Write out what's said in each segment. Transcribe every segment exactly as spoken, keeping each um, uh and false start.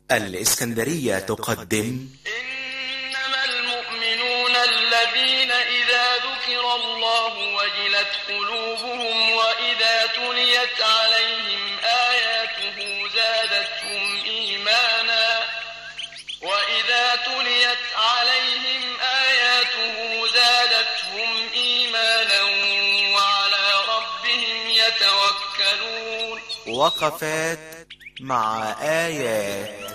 الإسكندرية تقدم إنما المؤمنون الذين إذا ذكر الله وجلت قلوبهم وإذا تليت عليهم آياته زادتهم إيمانا وإذا تليت عليهم آياته زادتهم إيمانا وعلى ربهم يتوكلون. وقفات مع آيات.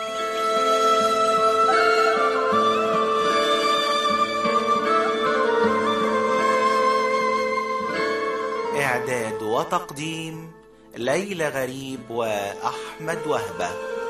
إعداد وتقديم ليلى غريب وأحمد وهبة.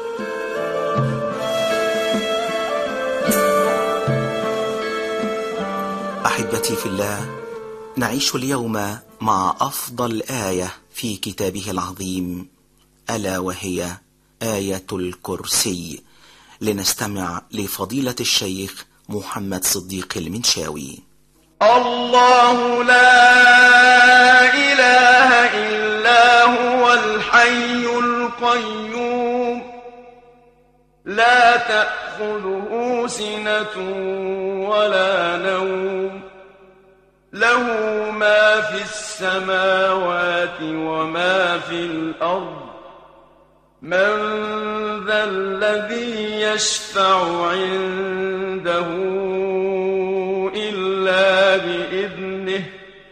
أحبتي في الله، نعيش اليوم مع أفضل آية في كتابه العظيم، ألا وهي آية الكرسي. لنستمع لفضيلة الشيخ محمد صديق المنشاوي. الله لا إله إلا هو الحي القيوم لا تأخذه سنة ولا نوم له ما في السماوات وما في الأرض من ذا الذي يشفع عنده إلا بإذنه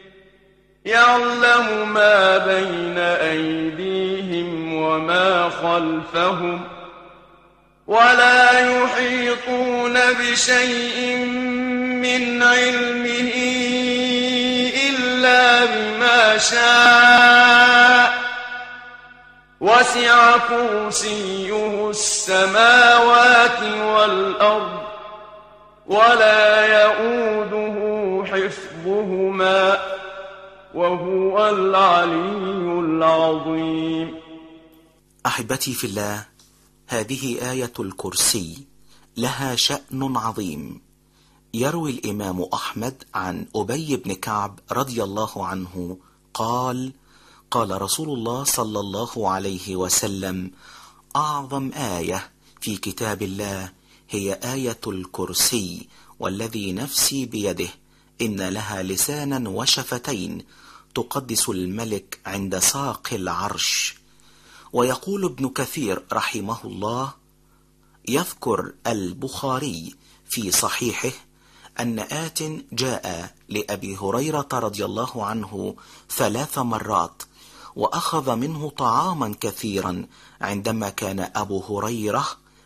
يعلم ما بين أيديهم وما خلفهم ولا يحيطون بشيء من علمه إلا بما شاء وسع كرسيه السماوات والأرض ولا يؤوده حفظهما وهو العلي العظيم. أحبتي في الله، هذه آية الكرسي لها شأن عظيم. يروي الإمام أحمد عن أبي بن كعب رضي الله عنه قال: قال رسول الله صلى الله عليه وسلم: أعظم آية في كتاب الله هي آية الكرسي، والذي نفسي بيده إن لها لسانا وشفتين تقدس الملك عند ساق العرش. ويقول ابن كثير رحمه الله: يذكر البخاري في صحيحه أن آت جاء لأبي هريرة رضي الله عنه ثلاث مرات وأخذ منه طعاما كثيرا عندما كان أبو هريرة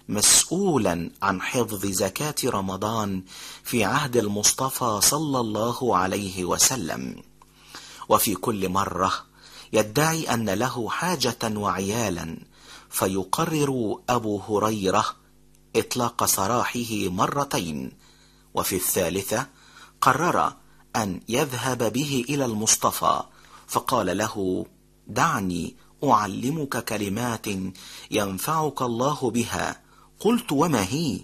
مسؤولا عن حفظ زكاة رمضان في عهد المصطفى صلى الله عليه وسلم. وفي كل مرة يدعي أن له حاجة وعيالا، فيقرر أبو هريرة إطلاق سراحه مرتين، وفي الثالثة قرر أن يذهب به إلى المصطفى فقال له: دعني أعلمك كلمات ينفعك الله بها. قلت: وما هي؟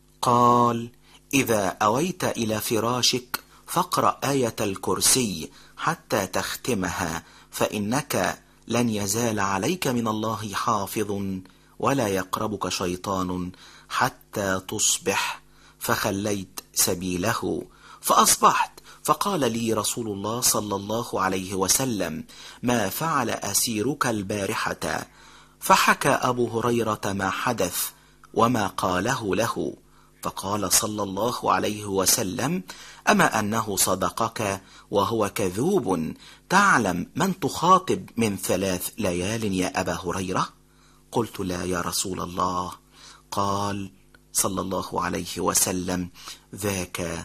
قال: إذا أويت إلى فراشك فاقرأ آية الكرسي حتى تختمها، فإنك لن يزال عليك من الله حافظ ولا يقربك شيطان حتى تصبح. فخليت سبيله فأصبحت، فقال لي رسول الله صلى الله عليه وسلم: ما فعل أسيرك البارحة؟ فحكى أبو هريرة ما حدث وما قاله له، فقال صلى الله عليه وسلم: أما أنه صدقك وهو كذوب؟ تعلم من تخاطب من ثلاث ليال يا أبا هريرة؟ قلت: لا يا رسول الله. قال صلى الله عليه وسلم: ذاك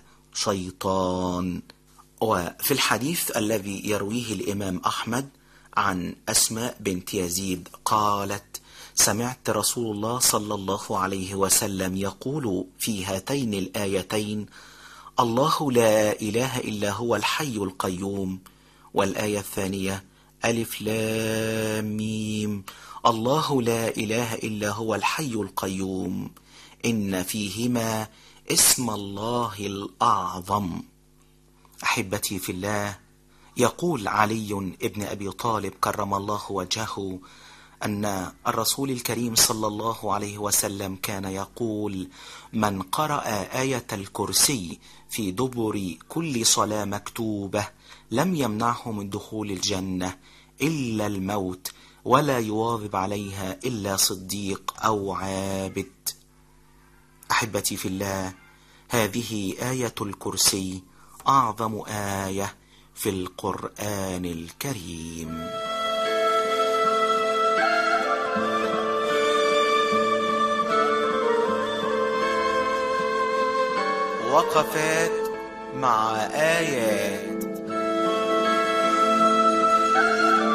شيطان. وفي الحديث الذي يرويه الإمام أحمد عن أسماء بنت يزيد قالت: سمعت رسول الله صلى الله عليه وسلم يقول في هاتين الآيتين: الله لا إله إلا هو الحي القيوم. والآية الثانية: ألف لام ميم، الله لا إله إلا هو الحي القيوم، إن فيهما اسم الله الأعظم. أحبتي في الله، يقول علي ابن أبي طالب كرم الله وجهه: أن الرسول الكريم صلى الله عليه وسلم كان يقول: من قرأ آية الكرسي في دبر كل صلاة مكتوبة لم يمنعه من دخول الجنة إلا الموت، ولا يواظب عليها إلا صديق أو عابد. أحبتي في الله، هذه آية الكرسي أعظم آية في القرآن الكريم. وقفات مع آيات.